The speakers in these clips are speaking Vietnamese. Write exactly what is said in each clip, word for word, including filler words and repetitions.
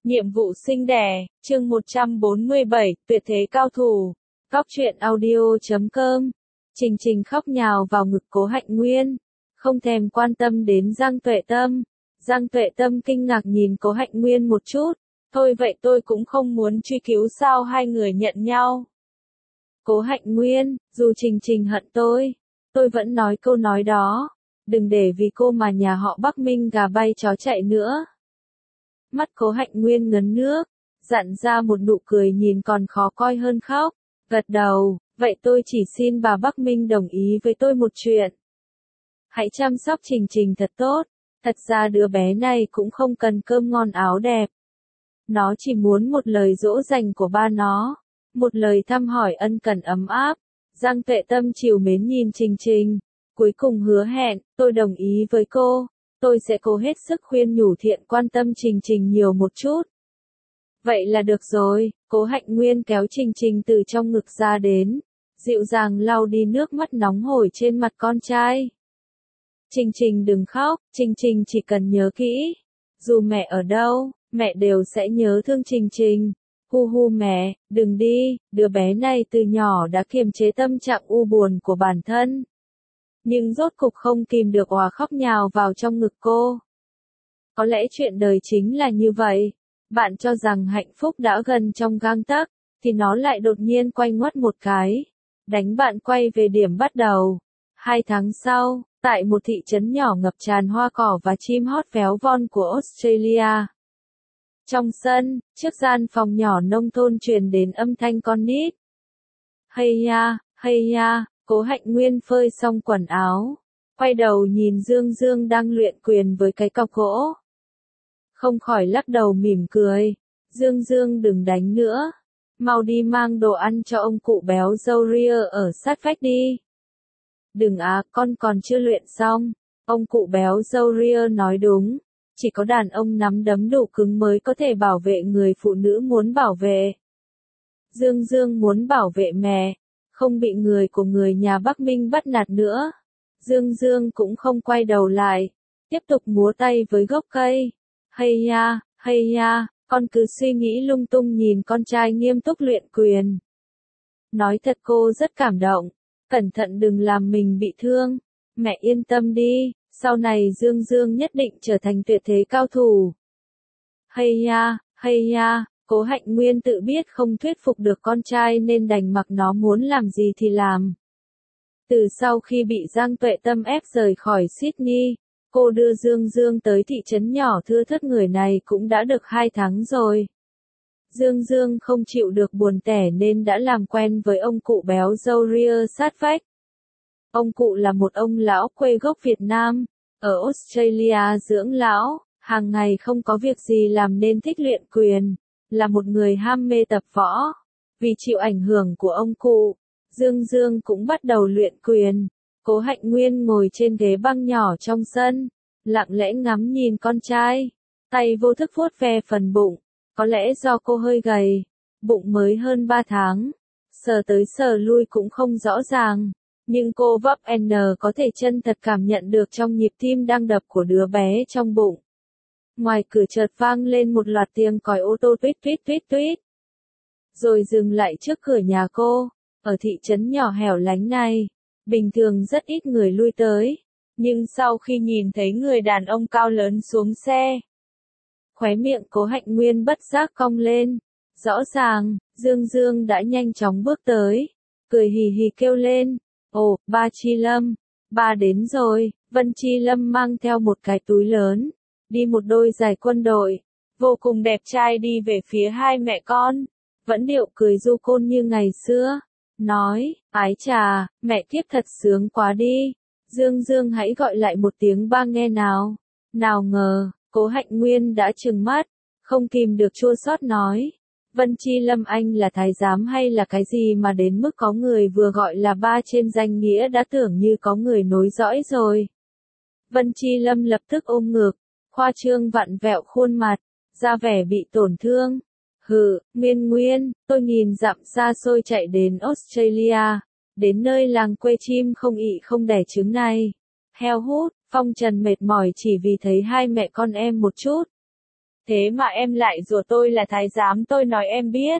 Nhiệm vụ sinh đẻ, chương một trăm bốn mươi bảy, tuyệt thế cao thủ. Cóc truyện audio chấm com. Trình Trình khóc nhào vào ngực Cố Hạnh Nguyên, không thèm quan tâm đến Giang Tuệ Tâm. Giang Tuệ Tâm kinh ngạc nhìn Cố Hạnh Nguyên một chút, thôi vậy tôi cũng không muốn truy cứu sao hai người nhận nhau. Cố Hạnh Nguyên, dù Trình Trình hận tôi, tôi vẫn nói câu nói đó, đừng để vì cô mà nhà họ Bắc Minh gà bay chó chạy nữa. Mắt Cố Hạnh Nguyên ngấn nước, dặn ra một nụ cười nhìn còn khó coi hơn khóc, gật đầu, vậy tôi chỉ xin bà Bắc Minh đồng ý với tôi một chuyện. Hãy chăm sóc Trình Trình thật tốt, thật ra đứa bé này cũng không cần cơm ngon áo đẹp. Nó chỉ muốn một lời dỗ dành của ba nó, một lời thăm hỏi ân cần ấm áp. Giang Tuệ Tâm trìu mến nhìn Trình Trình, cuối cùng hứa hẹn, tôi đồng ý với cô. Tôi sẽ cố hết sức khuyên nhủ Thiện quan tâm Trình Trình nhiều một chút. Vậy là được rồi, Cố Hạnh Nguyên kéo Trình Trình từ trong ngực ra đến, dịu dàng lau đi nước mắt nóng hổi trên mặt con trai. Trình Trình đừng khóc, Trình Trình chỉ cần nhớ kỹ, dù mẹ ở đâu, mẹ đều sẽ nhớ thương Trình Trình. Hu hu mẹ, đừng đi, đứa bé này từ nhỏ đã kiềm chế tâm trạng u buồn của bản thân. Nhưng rốt cục không kìm được òa khóc nhào vào trong ngực cô. Có lẽ chuyện đời chính là như vậy, bạn cho rằng hạnh phúc đã gần trong gang tấc, thì nó lại đột nhiên quay ngoắt một cái, đánh bạn quay về điểm bắt đầu. Hai tháng sau, tại một thị trấn nhỏ ngập tràn hoa cỏ và chim hót véo von của Australia. Trong sân, trước gian phòng nhỏ nông thôn truyền đến âm thanh con nít. Hay ya, hay ya. Cố Hạnh Nguyên phơi xong quần áo, quay đầu nhìn Dương Dương đang luyện quyền với cái cọc gỗ. Không khỏi lắc đầu mỉm cười, Dương Dương đừng đánh nữa, mau đi mang đồ ăn cho ông cụ béo râu ria ở sát vách đi. Đừng á, con còn chưa luyện xong, ông cụ béo râu ria nói đúng, chỉ có đàn ông nắm đấm đủ cứng mới có thể bảo vệ người phụ nữ muốn bảo vệ. Dương Dương muốn bảo vệ mẹ, không bị người của người nhà Bắc Minh bắt nạt nữa. Dương Dương cũng không quay đầu lại, tiếp tục múa tay với gốc cây. Hay ya, hay ya, con cứ suy nghĩ lung tung nhìn con trai nghiêm túc luyện quyền. Nói thật cô rất cảm động, cẩn thận đừng làm mình bị thương. Mẹ yên tâm đi, sau này Dương Dương nhất định trở thành tuyệt thế cao thủ. Hay ya, hay ya. Cố Hạnh Nguyên tự biết không thuyết phục được con trai nên đành mặc nó muốn làm gì thì làm. Từ sau khi bị Giang Tuệ Tâm ép rời khỏi Sydney, cô đưa Dương Dương tới thị trấn nhỏ thưa thớt người này cũng đã được hai tháng rồi. Dương Dương không chịu được buồn tẻ nên đã làm quen với ông cụ béo râu ria sát vách. Ông cụ là một ông lão quê gốc Việt Nam, ở Australia dưỡng lão, hàng ngày không có việc gì làm nên thích luyện quyền. Là một người ham mê tập võ. Vì chịu ảnh hưởng của ông cụ, Dương Dương cũng bắt đầu luyện quyền. Cố Hạnh Nguyên ngồi trên ghế băng nhỏ trong sân, lặng lẽ ngắm nhìn con trai, tay vô thức vuốt ve phần bụng. Có lẽ do cô hơi gầy, bụng mới hơn ba tháng, sờ tới sờ lui cũng không rõ ràng, nhưng cô vấp N có thể chân thật cảm nhận được trong nhịp tim đang đập của đứa bé trong bụng. Ngoài cửa chợt vang lên một loạt tiếng còi ô tô tuýt tuýt tuýt tuýt. Rồi dừng lại trước cửa nhà cô, ở thị trấn nhỏ hẻo lánh này, bình thường rất ít người lui tới, nhưng sau khi nhìn thấy người đàn ông cao lớn xuống xe, khóe miệng Cố Hạnh Nguyên bất giác cong lên, rõ ràng, Dương Dương đã nhanh chóng bước tới, cười hì hì kêu lên, ồ, ba Chi Lâm, ba đến rồi. Vân Chi Lâm mang theo một cái túi lớn, đi một đôi giày quân đội, vô cùng đẹp trai đi về phía hai mẹ con, vẫn điệu cười du côn như ngày xưa, nói, ái chà, mẹ kiếp thật sướng quá đi, Dương Dương hãy gọi lại một tiếng ba nghe nào. Nào ngờ, Cố Hạnh Nguyên đã trừng mắt, không kìm được chua xót nói, Vân Chi Lâm anh là thái giám hay là cái gì mà đến mức có người vừa gọi là ba trên danh nghĩa đã tưởng như có người nối dõi rồi. Vân Chi Lâm lập tức ôm ngực, khoa trương vặn vẹo khuôn mặt, ra vẻ bị tổn thương. Hừ, Nguyên Nguyên, tôi nghìn dặm xa xôi chạy đến Australia, đến nơi làng quê chim không ị không đẻ trứng này. Heo hút, phong trần mệt mỏi chỉ vì thấy hai mẹ con em một chút. Thế mà em lại rủa tôi là thái giám, tôi nói em biết.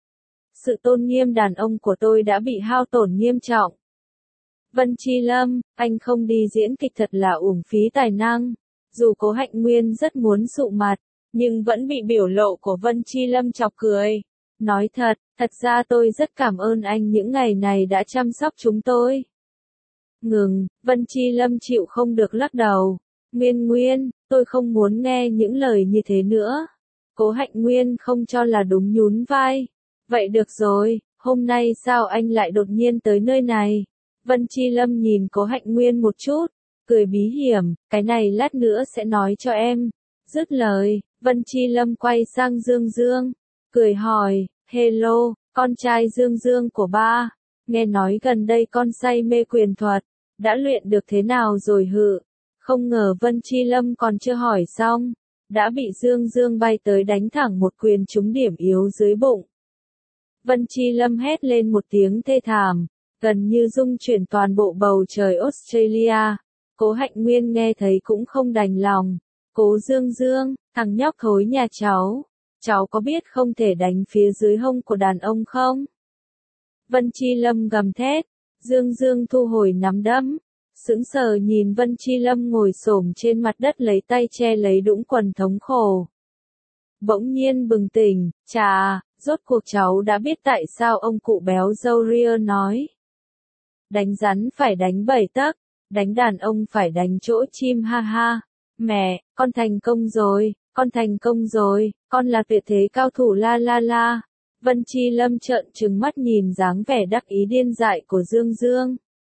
Sự tôn nghiêm đàn ông của tôi đã bị hao tổn nghiêm trọng. Vân Chi Lâm, anh không đi diễn kịch thật là uổng phí tài năng. Dù Cố Hạnh Nguyên rất muốn sụ mặt, nhưng vẫn bị biểu lộ của Vân Chi Lâm chọc cười. Nói thật, thật ra tôi rất cảm ơn anh những ngày này đã chăm sóc chúng tôi. Ngừng, Vân Chi Lâm chịu không được lắc đầu. Nguyên Nguyên, tôi không muốn nghe những lời như thế nữa. Cố Hạnh Nguyên không cho là đúng nhún vai. Vậy được rồi, hôm nay sao anh lại đột nhiên tới nơi này? Vân Chi Lâm nhìn Cố Hạnh Nguyên một chút, cười bí hiểm, cái này lát nữa sẽ nói cho em. Dứt lời, Vân Chi Lâm quay sang Dương Dương, cười hỏi, hello, con trai Dương Dương của ba, nghe nói gần đây con say mê quyền thuật, đã luyện được thế nào rồi hự? Không ngờ Vân Chi Lâm còn chưa hỏi xong, đã bị Dương Dương bay tới đánh thẳng một quyền trúng điểm yếu dưới bụng. Vân Chi Lâm hét lên một tiếng thê thảm, gần như rung chuyển toàn bộ bầu trời Australia. Cố Hạnh Nguyên nghe thấy cũng không đành lòng. Cố Dương Dương, thằng nhóc thối nhà cháu, cháu có biết không thể đánh phía dưới hông của đàn ông không? Vân Chi Lâm gầm thét, Dương Dương thu hồi nắm đấm, sững sờ nhìn Vân Chi Lâm ngồi xổm trên mặt đất lấy tay che lấy đũng quần thống khổ. Bỗng nhiên bừng tỉnh, chà, rốt cuộc cháu đã biết tại sao ông cụ béo râu ria nói. Đánh rắn phải đánh bảy tấc, đánh đàn ông phải đánh chỗ chim ha ha. Mẹ, con thành công rồi, con thành công rồi, con là tuyệt thế cao thủ la la la. Vân Chi Lâm trợn trừng mắt nhìn dáng vẻ đắc ý điên dại của Dương Dương.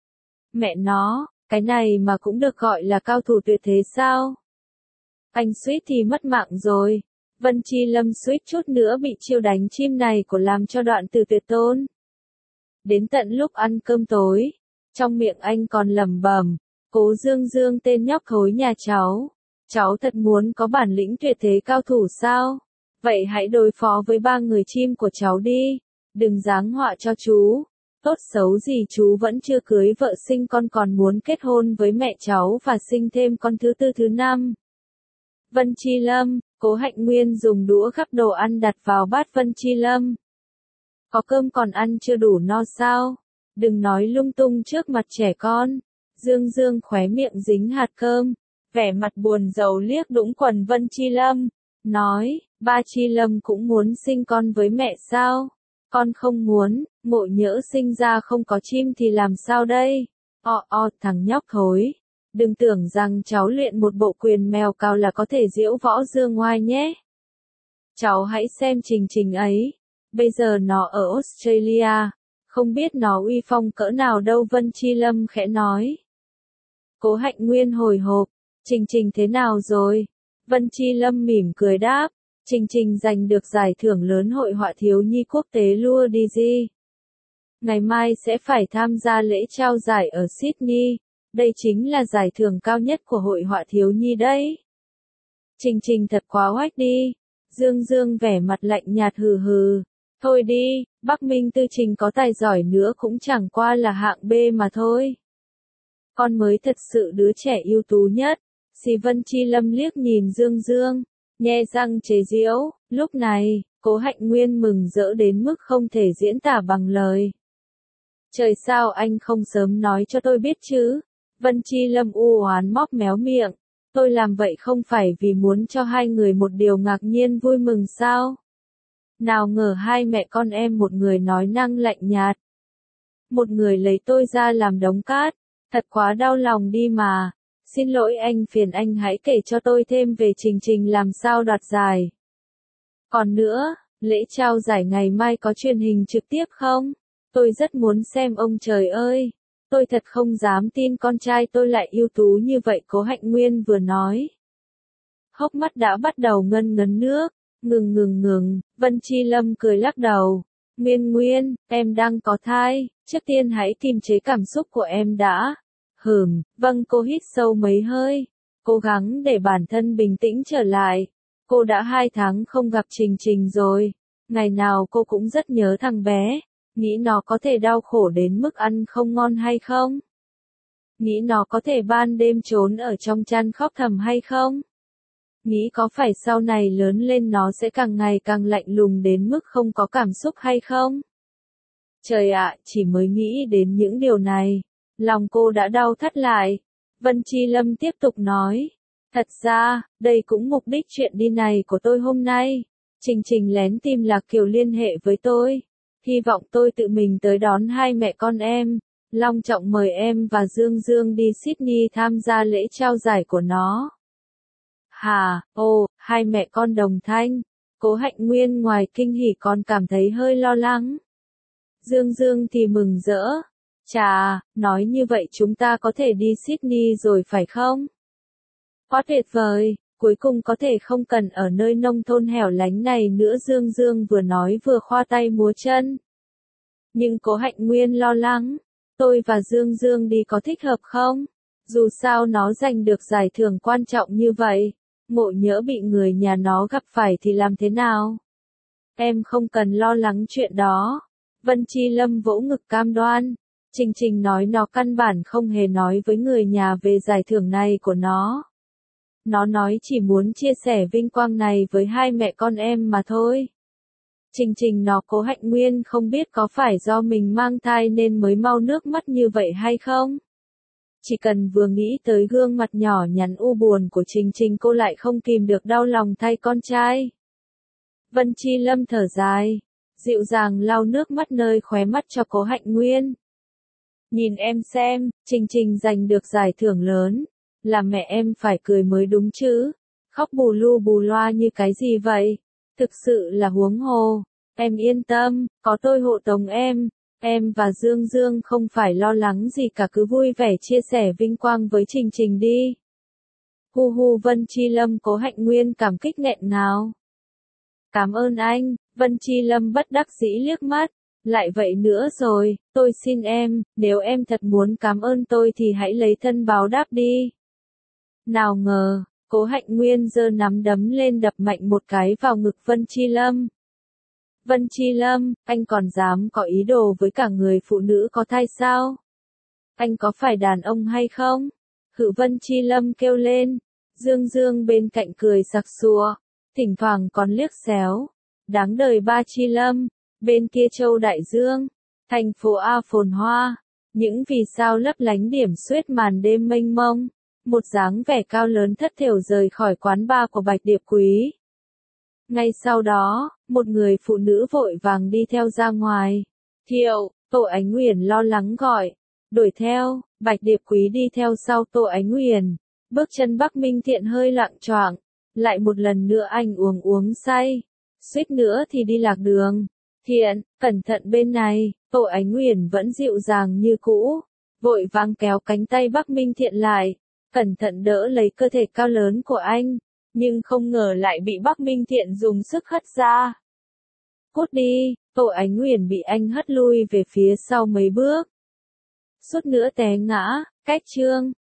Mẹ nó, cái này mà cũng được gọi là cao thủ tuyệt thế sao? Anh suýt thì mất mạng rồi. Vân Chi Lâm suýt chút nữa bị chiêu đánh chim này của làm cho đoạn từ tuyệt tôn. Đến tận lúc ăn cơm tối, trong miệng anh còn lẩm bẩm, Cố Dương Dương tên nhóc thối nhà cháu, cháu thật muốn có bản lĩnh tuyệt thế cao thủ sao? Vậy hãy đối phó với ba người chim của cháu đi, đừng giáng họa cho chú. Tốt xấu gì chú vẫn chưa cưới vợ sinh con còn muốn kết hôn với mẹ cháu và sinh thêm con thứ tư thứ năm. Vân Chi Lâm, Cố Hạnh Nguyên dùng đũa gắp đồ ăn đặt vào bát Vân Chi Lâm. Có cơm còn ăn chưa đủ no sao? Đừng nói lung tung trước mặt trẻ con. Dương Dương khóe miệng dính hạt cơm, vẻ mặt buồn rầu liếc đũng quần Vân Chi Lâm, nói, ba Chi Lâm cũng muốn sinh con với mẹ sao? Con không muốn, ngộ nhỡ sinh ra không có chim thì làm sao đây? O o thằng nhóc thối, đừng tưởng rằng cháu luyện một bộ quyền mèo cào là có thể diễu võ dương ngoai nhé. Cháu hãy xem Trình Trình ấy, bây giờ nó ở Australia, không biết nó uy phong cỡ nào đâu. Vân Chi Lâm khẽ nói. Cố Hạnh Nguyên hồi hộp, Trình Trình thế nào rồi? Vân Chi Lâm mỉm cười đáp, Trình Trình giành được giải thưởng lớn hội họa thiếu nhi quốc tế Lua đi Di. Ngày mai sẽ phải tham gia lễ trao giải ở Sydney, đây chính là giải thưởng cao nhất của hội họa thiếu nhi đấy. Trình Trình thật quá oách đi. Dương Dương vẻ mặt lạnh nhạt hừ hừ. Thôi đi, Bắc Minh Tư Trình có tài giỏi nữa cũng chẳng qua là hạng B mà thôi. Con mới thật sự đứa trẻ ưu tú nhất. Xì Vân Chi Lâm liếc nhìn Dương Dương, nhe răng chế giễu. Lúc này, Cố Hạnh Nguyên mừng rỡ đến mức không thể diễn tả bằng lời. Trời sao anh không sớm nói cho tôi biết chứ? Vân Chi Lâm u oán móc méo miệng. Tôi làm vậy không phải vì muốn cho hai người một điều ngạc nhiên vui mừng sao? Nào ngờ hai mẹ con em một người nói năng lạnh nhạt, một người lấy tôi ra làm đống cát, thật quá đau lòng đi mà. Xin lỗi anh, phiền anh hãy kể cho tôi thêm về Trình Trình làm sao đoạt giải. Còn nữa, lễ trao giải ngày mai có truyền hình trực tiếp không? Tôi rất muốn xem ông trời ơi. Tôi thật không dám tin con trai tôi lại ưu tú như vậy. Cố Hạnh Nguyên vừa nói, hốc mắt đã bắt đầu ngân ngấn nước. Ngừng ngừng ngừng, Vân Chi Lâm cười lắc đầu. Nguyên Nguyên, em đang có thai, trước tiên hãy kiềm chế cảm xúc của em đã. Hừm, vâng. Cô hít sâu mấy hơi, cố gắng để bản thân bình tĩnh trở lại. Cô đã hai tháng không gặp Trình Trình rồi, ngày nào cô cũng rất nhớ thằng bé, nghĩ nó có thể đau khổ đến mức ăn không ngon hay không? Nghĩ nó có thể ban đêm trốn ở trong chăn khóc thầm hay không? Nghĩ có phải sau này lớn lên nó sẽ càng ngày càng lạnh lùng đến mức không có cảm xúc hay không? Trời ạ, chỉ mới nghĩ đến những điều này, lòng cô đã đau thắt lại. Vân Chi Lâm tiếp tục nói, thật ra, đây cũng mục đích chuyện đi này của tôi hôm nay. Trình Trình lén tìm Lạc Kiều liên hệ với tôi. Hy vọng tôi tự mình tới đón hai mẹ con em, long trọng mời em và Dương Dương đi Sydney tham gia lễ trao giải của nó. Hà, ồ, hai mẹ con đồng thanh. Cố Hạnh Nguyên ngoài kinh hỉ còn cảm thấy hơi lo lắng. Dương Dương thì mừng rỡ. Chà, nói như vậy chúng ta có thể đi Sydney rồi phải không? Quá tuyệt vời, cuối cùng có thể không cần ở nơi nông thôn hẻo lánh này nữa. Dương Dương vừa nói vừa khoa tay múa chân. Nhưng Cố Hạnh Nguyên lo lắng, tôi và Dương Dương đi có thích hợp không? Dù sao nó giành được giải thưởng quan trọng như vậy, ngộ nhỡ bị người nhà nó gặp phải thì làm thế nào? Em không cần lo lắng chuyện đó. Vân Chi Lâm vỗ ngực cam đoan. Trình Trình nói nó căn bản không hề nói với người nhà về giải thưởng này của nó. Nó nói chỉ muốn chia sẻ vinh quang này với hai mẹ con em mà thôi. Trình Trình nó Cố Hạnh Nguyên không biết có phải do mình mang thai nên mới mau nước mắt như vậy hay không? Chỉ cần vừa nghĩ tới gương mặt nhỏ nhắn u buồn của Trình Trình cô lại không kìm được đau lòng thay con trai. Vân Chi Lâm thở dài, dịu dàng lau nước mắt nơi khóe mắt cho Cố Hạnh Nguyên. Nhìn em xem, Trình Trình giành được giải thưởng lớn, là mẹ em phải cười mới đúng chứ, khóc bù lu bù loa như cái gì vậy, thực sự là huống hồ. Em yên tâm, có tôi hộ tống em, em và Dương Dương không phải lo lắng gì cả, cứ vui vẻ chia sẻ vinh quang với Trình Trình đi. Hu hu. Vân Chi Lâm Cố Hạnh Nguyên cảm kích nghẹn ngào. Cảm ơn anh. Vân Chi Lâm bất đắc dĩ liếc mắt. Lại vậy nữa rồi, tôi xin em, nếu em thật muốn cảm ơn tôi thì hãy lấy thân báo đáp đi. Nào ngờ, Cố Hạnh Nguyên giơ nắm đấm lên đập mạnh một cái vào ngực Vân Chi Lâm. Vân Chi Lâm, anh còn dám có ý đồ với cả người phụ nữ có thai sao? Anh có phải đàn ông hay không? Hự. Vân Chi Lâm kêu lên. Dương Dương bên cạnh cười sặc sụa, thỉnh thoảng còn liếc xéo. Đáng đời ba Chi Lâm. Bên kia châu Đại Dương, thành phố A phồn hoa, những vì sao lấp lánh điểm xuyết màn đêm mênh mông, một dáng vẻ cao lớn thất thểu rời khỏi quán bar của Bạch Điệp Quý. Ngay sau đó, một người phụ nữ vội vàng đi theo ra ngoài. Thiệu, Tô Ánh Uyển lo lắng gọi. Đuổi theo, Bạch Điệp Quý đi theo sau Tô Ánh Uyển. Bước chân Bắc Minh Thiện hơi loạng choạng, lại một lần nữa anh uống uống say, suýt nữa thì đi lạc đường. Thiện, cẩn thận bên này. Tô Ánh Uyển vẫn dịu dàng như cũ, vội vàng kéo cánh tay Bắc Minh Thiện lại, cẩn thận đỡ lấy cơ thể cao lớn của anh, nhưng không ngờ lại bị Bắc Minh Thiện dùng sức hất ra. Cút đi. Tô Ánh Uyển bị anh hất lui về phía sau mấy bước, suýt nữa té ngã. Cách chương